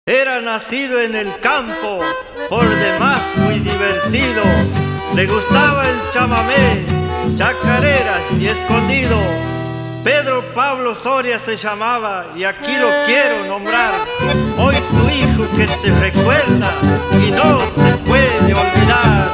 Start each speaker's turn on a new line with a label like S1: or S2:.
S1: Era nacido en el campo, por demás muy divertido. Le gustaba el chamamé, chacareras y escondido. Pedro Pablo Soria se llamaba y aquí lo quiero nombrar. Hoy tu hijo que te recuerda y no te puede olvidar.